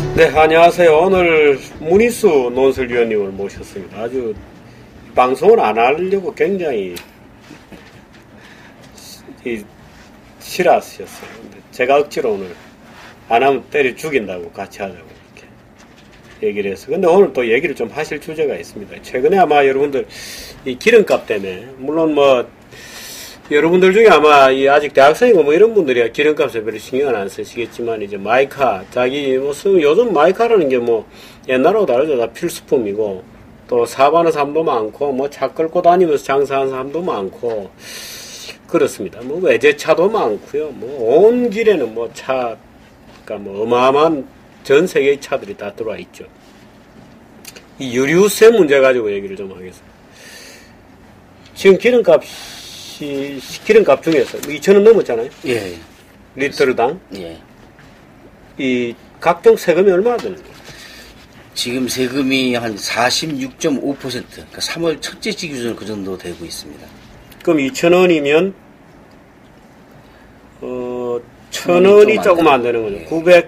네, 안녕하세요. 오늘 문희수 논설위원님을 모셨습니다. 아주 방송을 안 하려고 굉장히 싫어하셨어요. 근데 제가 억지로 오늘 안 하면 때려 죽인다고 같이 하자고 이렇게 얘기를 했어요. 근데 오늘 또 얘기를 좀 하실 주제가 있습니다. 최근에 아마 여러분들 이 기름값 때문에, 물론 뭐 여러분들 중에 아마 아직 대학생이고 뭐 이런 분들이야 기름값에 별로 신경을 안 쓰시겠지만, 이제 마이카, 자기 무슨 요즘 마이카라는 게 뭐 옛날하고 다르죠. 다 필수품이고, 또 사바는 사람도 많고, 뭐 차 끌고 다니면서 장사하는 사람도 많고 그렇습니다. 뭐 외제차도 많고요. 뭐 온 길에는 뭐 차가 뭐 어마어마한 전 세계의 차들이 다 들어와 있죠. 이 유류세 문제 가지고 얘기를 좀 하겠습니다. 지금 기름값 중에서 2,000원 넘었잖아요. 예. 리터당. 예. 이 각종 세금이 얼마나 드는 거예요? 지금 세금이 한 46.5%, 그러니까 3월 첫째 주 기준으로 그 정도 되고 있습니다. 그럼 2,000원이면 1,000원이 조금 안 되는 거죠. 예.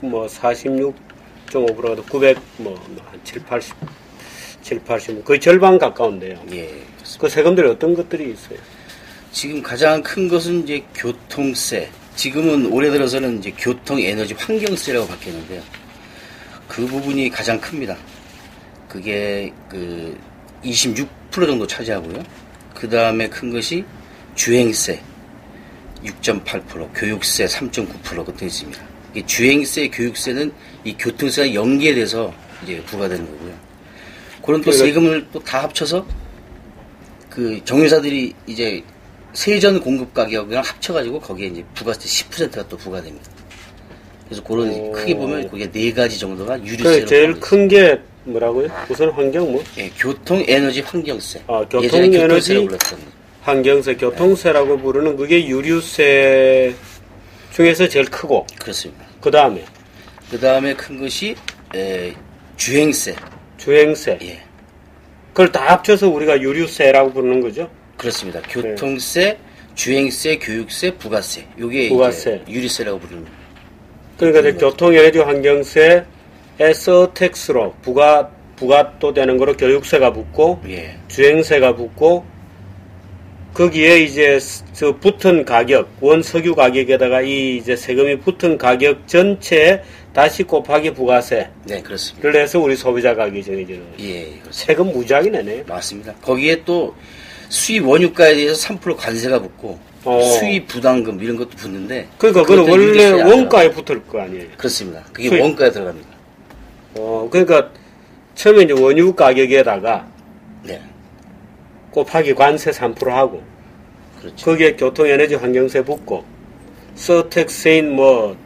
46.5%가 900, 한 7, 80, 거의 절반 가까운데요. 예. 그 세금들이 어떤 것들이 있어요? 지금 가장 큰 것은 이제 교통세. 지금은 올해 들어서는 이제 교통 에너지 환경세라고 바뀌었는데요. 그 부분이 가장 큽니다. 그게 26% 정도 차지하고요. 그 다음에 큰 것이 주행세 6.8%, 교육세 3.9% 같은 있습니다. 주행세, 교육세는 이 교통세가 연계돼서 이제 부과되는 거고요. 그런 또 세금을 또 다 합쳐서 그 정유사들이 이제 세전 공급 가격이랑 합쳐가지고 거기에 이제 부가세 10%가 또 부과됩니다. 그래서 그런 크게 보면 그게 4가지 정도가 유류세로. 제일 큰 게 뭐라고요? 우선 환경 뭐? 예, 교통 에너지 환경세. 교통 에너지 환경세, 교통세라고 부르는 그게 유류세 중에서 제일 크고. 그렇습니다. 그 다음에 큰 것이 주행세. 주행세. 예. 그걸 다 합쳐서 우리가 유류세라고 부르는 거죠? 그렇습니다. 교통세, 주행세, 교육세, 부가세. 요게 부가세. 이제 유류세라고 부르는. 그러니까 교통에너지 환경세에 서택스로 부가 또 되는 거로 교육세가 붙고, 예. 주행세가 붙고, 거기에 이제 저 붙은 가격, 원석유 가격에다가 이 이제 세금이 붙은 가격 전체에 다시 곱하기 부가세. 네, 그렇습니다. 그래서 우리 소비자 가격이 정해지는 거죠. 예, 그렇습니다. 세금 무지하게 내네요. 맞습니다. 거기에 또 수입 원유가에 대해서 3% 관세가 붙고, 수입 부담금 이런 것도 붙는데. 그러니까 그건 원래 원가에 붙을 거 아니에요. 그렇습니다. 그게 원가에 들어갑니다. 그러니까 처음에 이제 원유 가격에다가 네. 곱하기 관세 3% 하고, 그렇죠. 거기에 교통에너지 환경세 붙고, 서택세인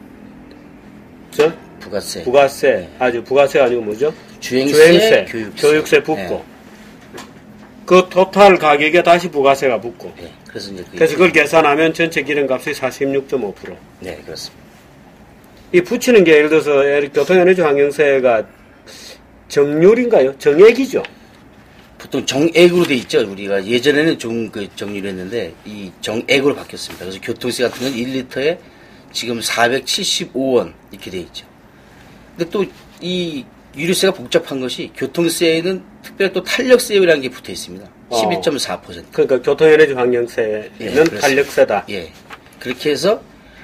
부가세. 부가세, 부가세가 아니고 뭐죠? 주행세, 교육세 붙고, 네. 그 토탈 가격에 다시 부가세가 붙고. 네. 그래서 그걸 계산하면 전체 기름값이 46.5%. 네, 그렇습니다. 이 붙이는 게 예를 들어서 교통에너지 환경세가 정률인가요? 정액이죠? 보통 정액으로 돼 있죠. 우리가 예전에는 좀 정리를 했는데 이 정액으로 바뀌었습니다. 그래서 교통세 같은 건 1리터에 지금 475원 이렇게 돼 있죠. 근데 또 이 유류세가 복잡한 것이 교통세에는 특별히 또 탄력세율이라는 게 붙어 있습니다. 11.4%. 그러니까 교통에너지 환경세는 예, 탄력세다. 예. 그렇게 해서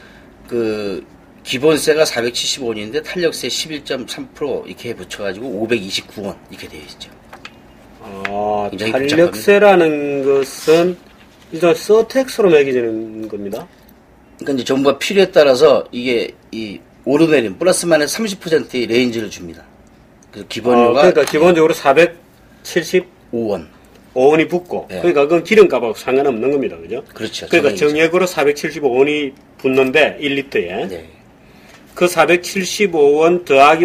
기본세가 475원인데 탄력세 11.3% 이렇게 붙여가지고 529원 이렇게 되어 있죠. 탄력세라는 것은 일단 서택스로 매겨지는 겁니다. 그러니까 이제 정부가 필요에 따라서 이게 오르내림 플러스 마이너스 30%의 레인지를 줍니다. 그래서 기본료가 그러니까 기본적으로 475원. 5원이 붙고, 네. 그러니까 그건 기름값하고 상관없는 겁니다. 그죠? 그렇죠. 그러니까 정액으로 475원이 붙는데 1리터에. 네. 그 475원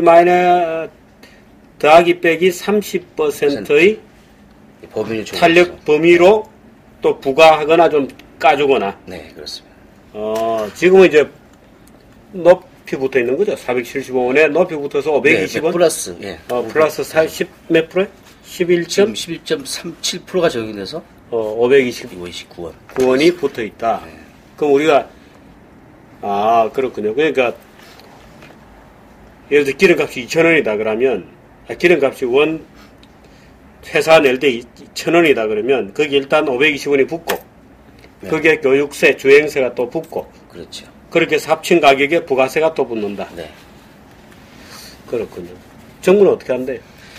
더하기 빼기 30%의 탄력 범위로 또 부과하거나 좀 까주거나. 네, 그렇습니다. 지금은 이제 높이 붙어 있는 거죠. 475원에 높이 붙어서 520원. 네, 플러스. 예. 플러스 40 몇 프로? 11.37%가 적용돼서 529원. 9원이 붙어 있다. 네. 그럼 우리가 그렇군요. 그러니까 예를 들어 기름값이 2,000원이다 그러면, 기름값이 회사 낼 때 2,000원이다 그러면, 거기 일단 520원이 붙고, 네. 거기에 교육세, 주행세가 또 붙고, 그렇죠. 그렇게 해서 합친 가격에 부가세가 또 붙는다. 네. 그렇군요. 정부는 어떻게 한대요?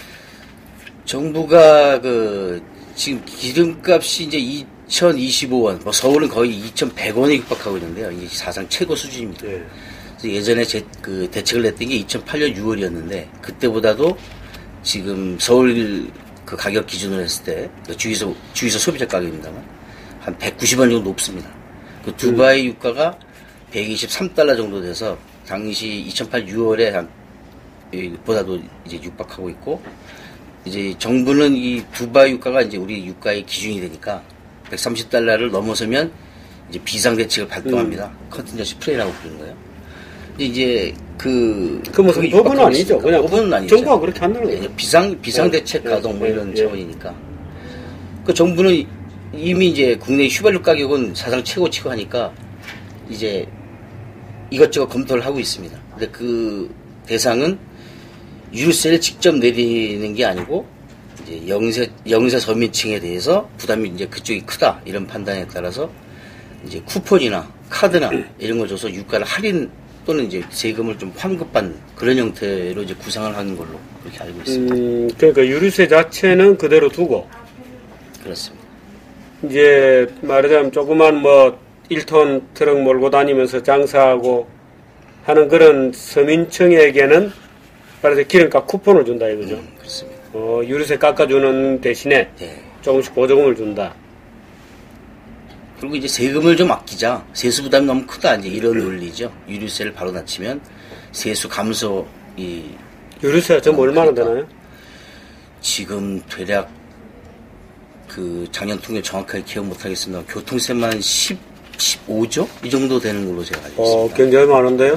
정부가 지금 기름값이 이제 2,025원, 뭐 서울은 거의 2,100원에 육박하고 있는데요. 이게 사상 최고 수준입니다. 네. 그래서 예전에 대책을 냈던 게 2008년 6월이었는데 그때보다도 지금 서울 그 가격 기준으로 했을 때 주유소 소비자 가격입니다만 한 190원 정도 높습니다. 그 두바이 유가가 123달러 정도 돼서 당시 2008 6월에 한 보다도 이제 육박하고 있고, 이제 정부는 이 두바이 유가가 이제 우리 유가의 기준이 되니까 130달러를 넘어서면 이제 비상대책을 발동합니다. 컨틴전시 플레이라고 부르는 거예요. 근데 이제 그 무슨 법은 아니죠. 그냥 법은 아니죠. 정부가 그렇게 한다는 거예요. 비상대책 가동 뭐 이런 차원이니까. 그 정부는 이미 이제 국내 휘발유 가격은 사상 최고치고 하니까 이제 이것저것 검토를 하고 있습니다. 근데 그 대상은 유류세를 직접 내리는 게 아니고 이제 영세 서민층에 대해서 부담이 이제 그쪽이 크다 이런 판단에 따라서 이제 쿠폰이나 카드나 이런 걸 줘서 유가를 할인 또는 이제 세금을 좀 환급받는 그런 형태로 이제 구상을 하는 걸로 그렇게 알고 있습니다. 그러니까 유류세 자체는 그대로 두고 그렇습니다. 이제 말하자면 조그만 1톤 트럭 몰고 다니면서 장사하고 하는 그런 서민층에게는 말하자면 기름값 쿠폰을 준다 이거죠. 그렇습니다. 유류세 깎아주는 대신에 네. 조금씩 보조금을 준다. 그리고 이제 세금을 좀 아끼자. 세수 부담이 너무 크다. 이제 이런 논리죠. 유류세를 바로 낮추면 세수 감소 유류세가 전부 얼마나 되나요? 지금 대략 그 작년 통계 정확하게 기억 못하겠습니다. 교통세만 15조? 이 정도 되는 걸로 제가 알고 있습니다. 굉장히 많은데요?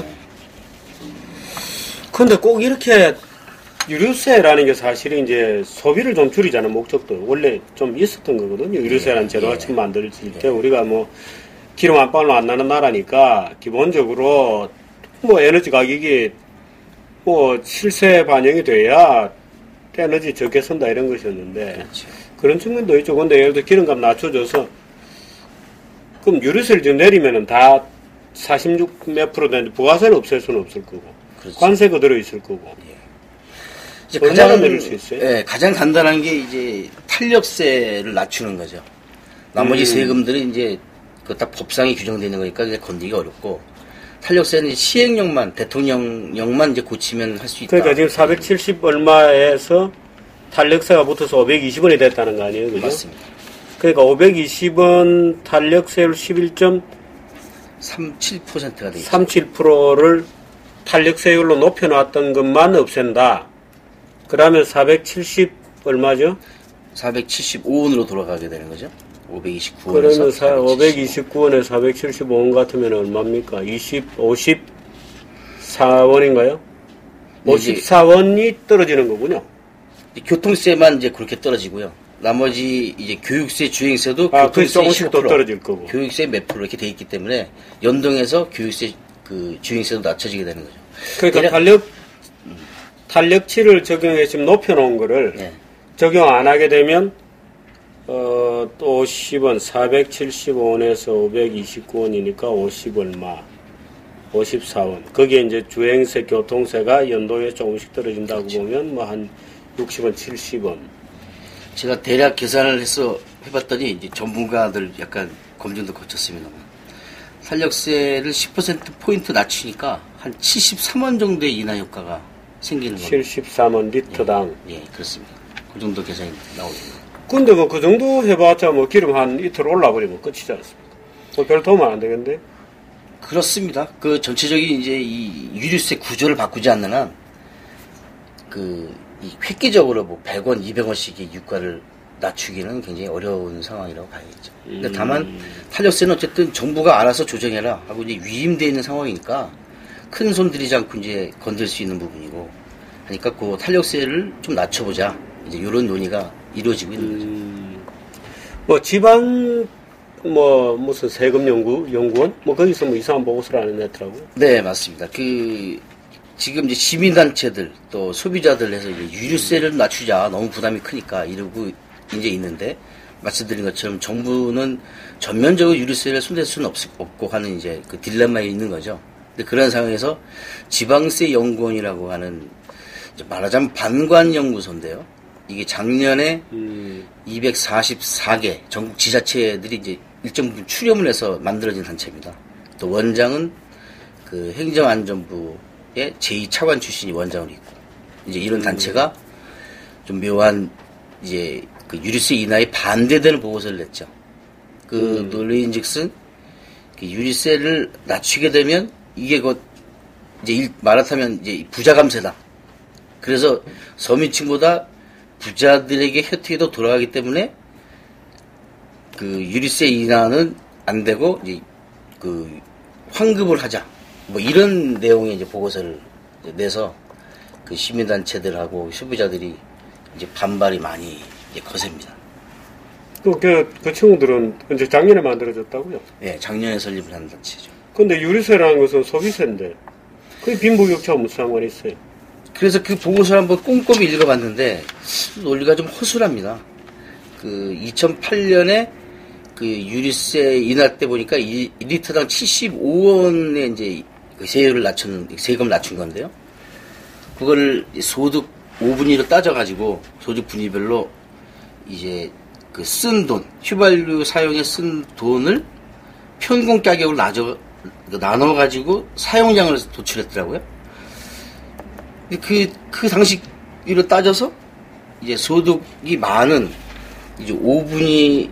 근데 꼭 이렇게 유류세라는 게 사실은 이제 소비를 좀 줄이자는 목적도 원래 좀 있었던 거거든요. 유류세라는 제도가 처음 만들어질 때 우리가 기름 한 방울 안 나는 나라니까 기본적으로 에너지 가격이 실세 반영이 돼야 에너지 적게 쓴다 이런 것이었는데 그렇죠. 그런 측면도 있죠. 근데 예를 들어 기름값 낮춰줘서 그럼 유류세를 좀 내리면은 다 46 몇 프로 되는데 부가세를 없앨 수는 없을 거고 그렇죠. 관세 그대로 있을 거고 이제 얼마나 내릴 수 있어요? 예, 가장 간단한 게 이제 탄력세를 낮추는 거죠. 나머지 세금들은 이제 그 딱 법상에 규정되어 있는 거니까 이제 건드리기 어렵고 탄력세는 이제 시행령만 대통령령만 이제 고치면 할 수 있다. 그러니까 지금 470 얼마에서 탄력세가 붙어서 520원이 됐다는 거 아니에요, 그죠? 맞습니다. 그러니까 520원 탄력세율 11.37%가 되죠. 37%를 탄력세율로 높여놨던 것만 없앤다. 그러면 470 얼마죠? 475원으로 돌아가게 되는 거죠. 529원에서 그러면 529원에 475원 같으면 얼마입니까? 54원인가요? 54원이 떨어지는 거군요. 교통세만 이제 그렇게 떨어지고요. 나머지 이제 교육세, 주행세도 교통세 조금씩 더 떨어질 거고. 교육세 몇 프로 이렇게 돼 있기 때문에 연동해서 교육세, 주행세도 낮춰지게 되는 거죠. 그러니까 탄력치를 적용해 지금 높여놓은 거를 네. 적용 안 하게 되면 또 50원, 475원에서 529원이니까 50 얼마, 54원. 거기에 이제 주행세, 교통세가 연도에 조금씩 떨어진다고 그렇죠. 보면 한 60원, 70원. 제가 대략 계산을 해봤더니 이제 전문가들 약간 검증도 거쳤습니다만 탄력세를 10%포인트 낮추니까 한 73원 정도의 인하 효과가 생기는 겁니다. 73원 리터당. 예, 그렇습니다. 그 정도 계산이 나오죠. 근데 그 정도 해봤자 기름 한 이틀 올라버리면 끝이지 않습니까? 별 도움 안 되겠는데? 그렇습니다. 그 전체적인 이제 이 유류세 구조를 바꾸지 않는 한 이 획기적으로 100원, 200원씩의 유가를 낮추기는 굉장히 어려운 상황이라고 봐야겠죠. 근데 다만 탄력세는 어쨌든 정부가 알아서 조정해라 하고 이제 위임되어 있는 상황이니까 큰 손 들이지 않고 이제 건들 수 있는 부분이고 하니까 그 탄력세를 좀 낮춰보자 이제 이런 논의가 이루어지고 있는 거죠. 지방 무슨 세금 연구원 거기서 이상한 보고서를 안 내더라고. 네, 맞습니다. 지금 이제 시민단체들 또 소비자들 해서 이제 유류세를 낮추자 너무 부담이 크니까 이러고 이제 있는데 말씀드린 것처럼 정부는 전면적으로 유류세를 손댈 수는 없고 하는 이제 그 딜레마에 있는 거죠. 근데 그런 상황에서 지방세 연구원이라고 하는 말하자면 반관연구소인데요. 이게 작년에 244개 전국 지자체들이 이제 일정 부분 출연을 해서 만들어진 단체입니다. 또 원장은 그 행정안전부의 제2차관 출신이 원장으로 있고, 이제 이런 단체가 좀 묘한 이제 그 유류세 인하에 반대되는 보고서를 냈죠. 그 논리인즉슨 그 유류세를 낮추게 되면 이게 곧 이제 말하자면 이제 부자 감세다. 그래서 서민층보다 부자들에게 혜택이 더 돌아가기 때문에 그 유류세 인하는 안 되고 이제 그 환급을 하자. 뭐 이런 내용의 이제 보고서를 내서 그 시민단체들하고 소비자들이 이제 반발이 많이 이제 거셉니다. 그 친구들은 이제 작년에 만들어졌다고요? 네, 작년에 설립을 한 단체죠. 근데 유류세라는 것은 소비세인데 그게 빈부격차가 무슨 상관이 있어요? 그래서 그 보고서를 한번 꼼꼼히 읽어봤는데 논리가 좀 허술합니다. 그 2008년에 그 유류세 인하 때 보니까 1리터당 75원에 이제 그 세금을 낮춘 건데요. 그거를 소득 5분위로 따져가지고 소득 분위별로 이제 그 쓴 돈, 휘발유 사용에 쓴 돈을 평균 가격으로 나눠가지고 사용량을 도출했더라고요. 그 당시로 따져서 이제 소득이 많은 이제 5분위에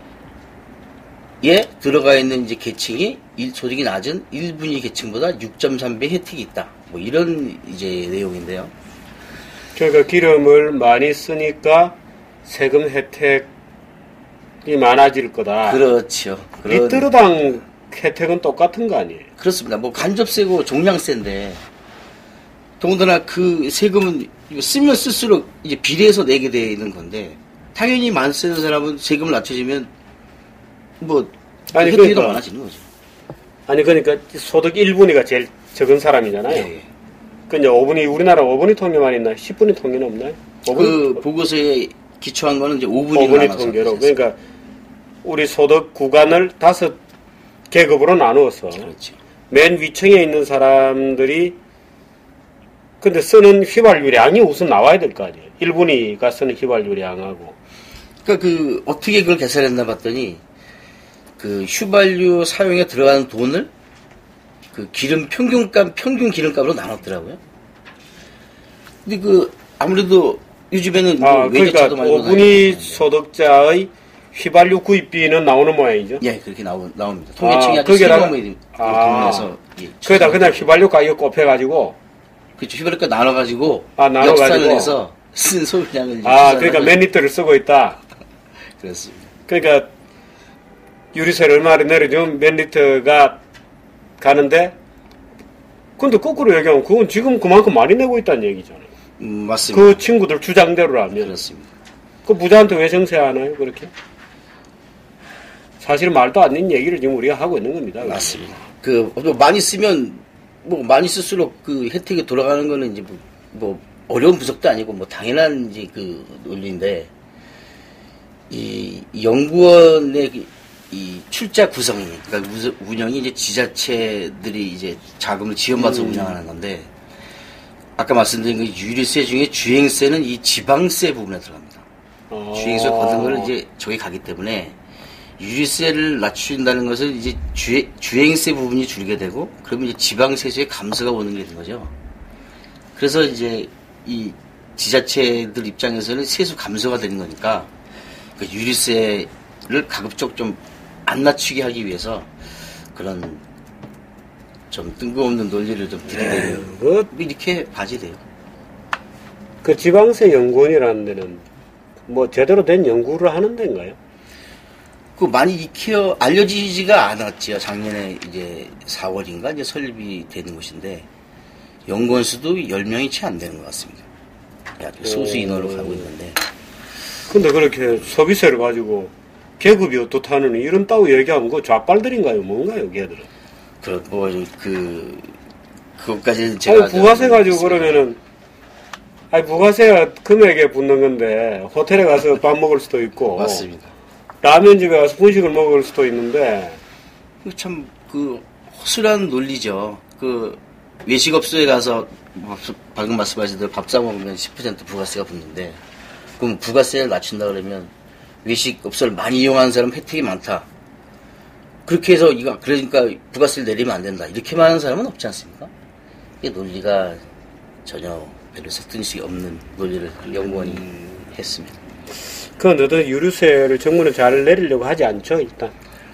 들어가 있는 이제 계층이 소득이 낮은 1분위 계층보다 6.3배 혜택이 있다. 뭐 이런 이제 내용인데요. 그러니까 기름을 많이 쓰니까 세금 혜택이 많아질 거다. 그렇죠. 리터당 혜택은 똑같은 거 아니에요? 그렇습니다. 뭐 간접세고 종량세인데 더군다나 그 세금은 쓰면 쓸수록 이제 비례해서 내게 되는 건데 당연히 많이 쓰는 사람은 세금을 낮춰지면 뭐 혜택이 더 많아지는 거죠. 아니 그러니까 소득 1분위가 제일 적은 사람이잖아요. 예. 그 이제 5분위 우리나라 5분위 통계만 있나? 10분위 통계는 없나요? 그 보고서에 기초한 거는 이제 5분위 통계로. 그러니까 우리 소득 구간을 5계급으로 나누어서 그렇죠. 맨 위층에 있는 사람들이 근데 쓰는 휘발유량이 우선 나와야 될 거 아니에요. 1분위가 쓰는 휘발유량하고. 그러니까 그 어떻게 그걸 계산했나 봤더니 그 휘발유 사용에 들어가는 돈을 그 평균 기름값으로 나눴더라고요. 근데 그 아무래도 요즘에는 그러니까 5분위 소득자의 휘발유 구입비는 나오는 모양이죠. 예, 그렇게 나옵니다. 통계청이 아주 세금을 동원해서 거기다 그냥 휘발유 가격 곱해가지고 그렇죠. 휘발유가 나눠가지고 역산을 해서 쓴 소비량을 그러니까 몇 리터를 쓰고 있다. 그렇습니다. 그러니까 유류세를 얼마를 내려주면 몇 리터가 가는데 근데 거꾸로 얘기하면 그건 지금 그만큼 많이 내고 있다는 얘기잖아요. 맞습니다. 그 친구들 주장대로라면. 그렇습니다. 그 부자한테 왜 정세하나요? 그렇게? 사실 말도 안 되는 얘기를 지금 우리가 하고 있는 겁니다. 맞습니다. 많이 쓰면 많이 쓸수록 그 혜택이 돌아가는 거는 이제 뭐 어려운 분석도 아니고 뭐 당연한 이제 그 논리인데 이 연구원의 이 출자 구성이 그러니까 운영이 이제 지자체들이 이제 자금을 지원받아서 운영하는 건데 아까 말씀드린 그 유류세 중에 주행세는 이 지방세 부분에 들어갑니다. 주행세 받은 걸 이제 저기 가기 때문에 유류세를 낮춘다는 것은 이제 주행세 부분이 줄게 되고 그러면 이제 지방세수의 감소가 오는 게 되는 거죠. 그래서 이제 이 지자체들 입장에서는 세수 감소가 되는 거니까 그 유류세를 가급적 좀 안 낮추게 하기 위해서 그런 좀 뜬금없는 논리를 좀 들이대요. 이렇게 바지돼요. 그 지방세 연구원이라는 데는 뭐 제대로 된 연구를 하는 데인가요? 그 많이 알려지지가 않았지요. 작년에 이제 4월인가 이제 설립이 되는 곳인데 연구원 수도 10명이 채 안 되는 것 같습니다. 아주 소수 인원으로 가고 있는데. 근데 그렇게 소비세를 가지고 계급이 어떻다는 이런 따위 얘기하면 그 좌빨들인가요? 뭔가요, 걔들은? 그 그것까지는 제가. 부가세 가지고 그러면은, 부가세가 금액에 붙는 건데, 호텔에 가서 밥 먹을 수도 있고. 맞습니다. 라면집에 가서 분식을 먹을 수도 있는데. 참, 허술한 논리죠. 외식업소에 가서, 방금 말씀하신 대로 밥 사 먹으면 10% 부가세가 붙는데, 그럼 부가세를 낮춘다 그러면, 외식업소를 많이 이용하는 사람 혜택이 많다. 그렇게 해서, 그러니까 부가세를 내리면 안 된다. 이렇게 말하는 사람은 없지 않습니까? 이게 논리가 전혀 별로 설득력이 없는 논리를 연구원이 했습니다. 그런데도 유류세를 정부는 잘 내리려고 하지 않죠, 일단.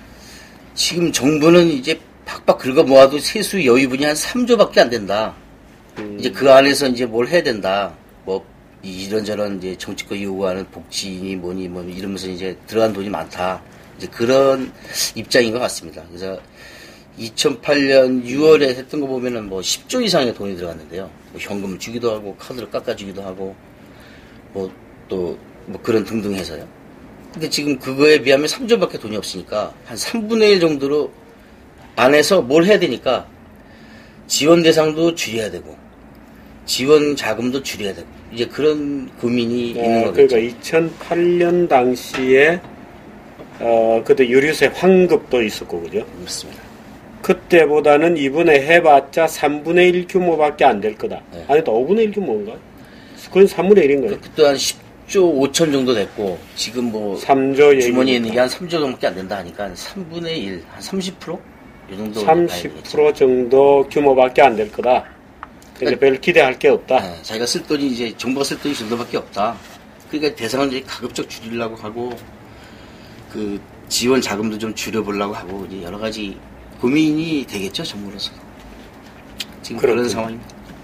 지금 정부는 이제 박박 긁어 모아도 세수 여유분이 한 3조밖에 안 된다. 이제 그 안에서 이제 뭘 해야 된다. 뭐, 이런저런 이제 정치권 요구하는 복지니 뭐니 이러면서 이제 들어간 돈이 많다. 이제 그런 입장인 것 같습니다. 그래서 2008년 6월에 했던 거 보면은 뭐 10조 이상의 돈이 들어갔는데요. 뭐 현금을 주기도 하고, 카드를 깎아주기도 하고, 뭐 그런 등등 해서요. 근데 지금 그거에 비하면 3조밖에 돈이 없으니까 한 3분의 1 정도로 안에서 뭘 해야 되니까 지원 대상도 줄여야 되고, 지원 자금도 줄여야 되고, 이제 그런 고민이 있는 거겠죠. 그러니까 2008년 당시에 그때 유류세 환급도 있었고, 그죠? 맞습니다. 그때보다는 이번에 해봤자 3분의 1 규모밖에 안 될 거다. 네. 아니, 또 5분의 1 규모인가? 그건 3분의 1인 거예요. 그때 한 10조 5천 정도 됐고, 지금 뭐 3조 주머니에 있는 게 한 3조 정도밖에 안 된다 하니까 한 3분의 1, 한 30%? 이 정도. 30% 정도 규모밖에 안 될 거다. 근데 별 기대할 게 없다. 네, 자기가 쓸 돈이 이제 정부가 쓸 돈이 정도밖에 없다. 그러니까 대상을 이제 가급적 줄이려고 하고, 그 지원 자금도 좀 줄여보려고 하고, 이제 여러 가지 고민이 되겠죠, 정부로서. 지금 그런 상황입니다.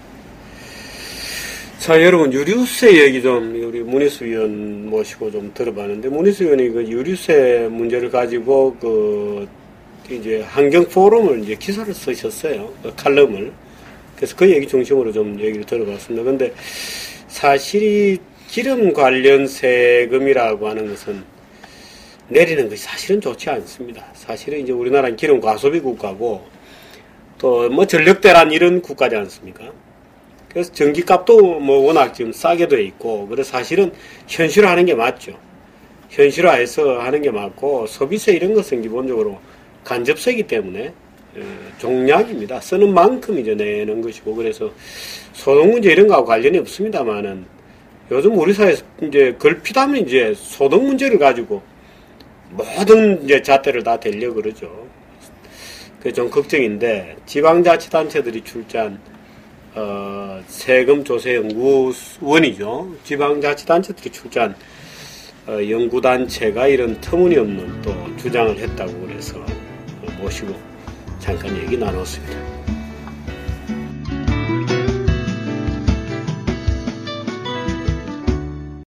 자, 여러분, 유류세 얘기 좀, 우리 문희수 의원 모시고 좀 들어봤는데, 문희수 의원이 그 유류세 문제를 가지고, 이제 환경 포럼을 이제 기사를 쓰셨어요. 그 칼럼을. 그래서 그 얘기 중심으로 좀 얘기를 들어봤습니다. 근데 사실이 기름 관련 세금이라고 하는 것은 내리는 것이 사실은 좋지 않습니다. 사실은 이제 우리나라는 기름 과소비 국가고, 또 뭐 전력대란 이런 국가지 않습니까? 그래서 전기값도 뭐 워낙 지금 싸게 돼 있고, 그래서 사실은 현실화하는 게 맞죠. 현실화해서 하는 게 맞고, 소비세 이런 것은 기본적으로 간접세이기 때문에 종량입니다. 쓰는 만큼 이제 내는 것이고, 그래서 소득 문제 이런 거하고 관련이 없습니다만은 요즘 우리 사회에서 이제 걸핏하면 이제 소득 문제를 가지고 모든 이제 잣대를 다 대려고 그러죠. 그게 좀 걱정인데, 지방자치단체들이 출자한 세금 조세 연구원이죠. 지방자치단체들이 출자한 연구단체가 이런 터무니없는 또 주장을 했다고 그래서 모시고 잠깐 얘기 나눴습니다.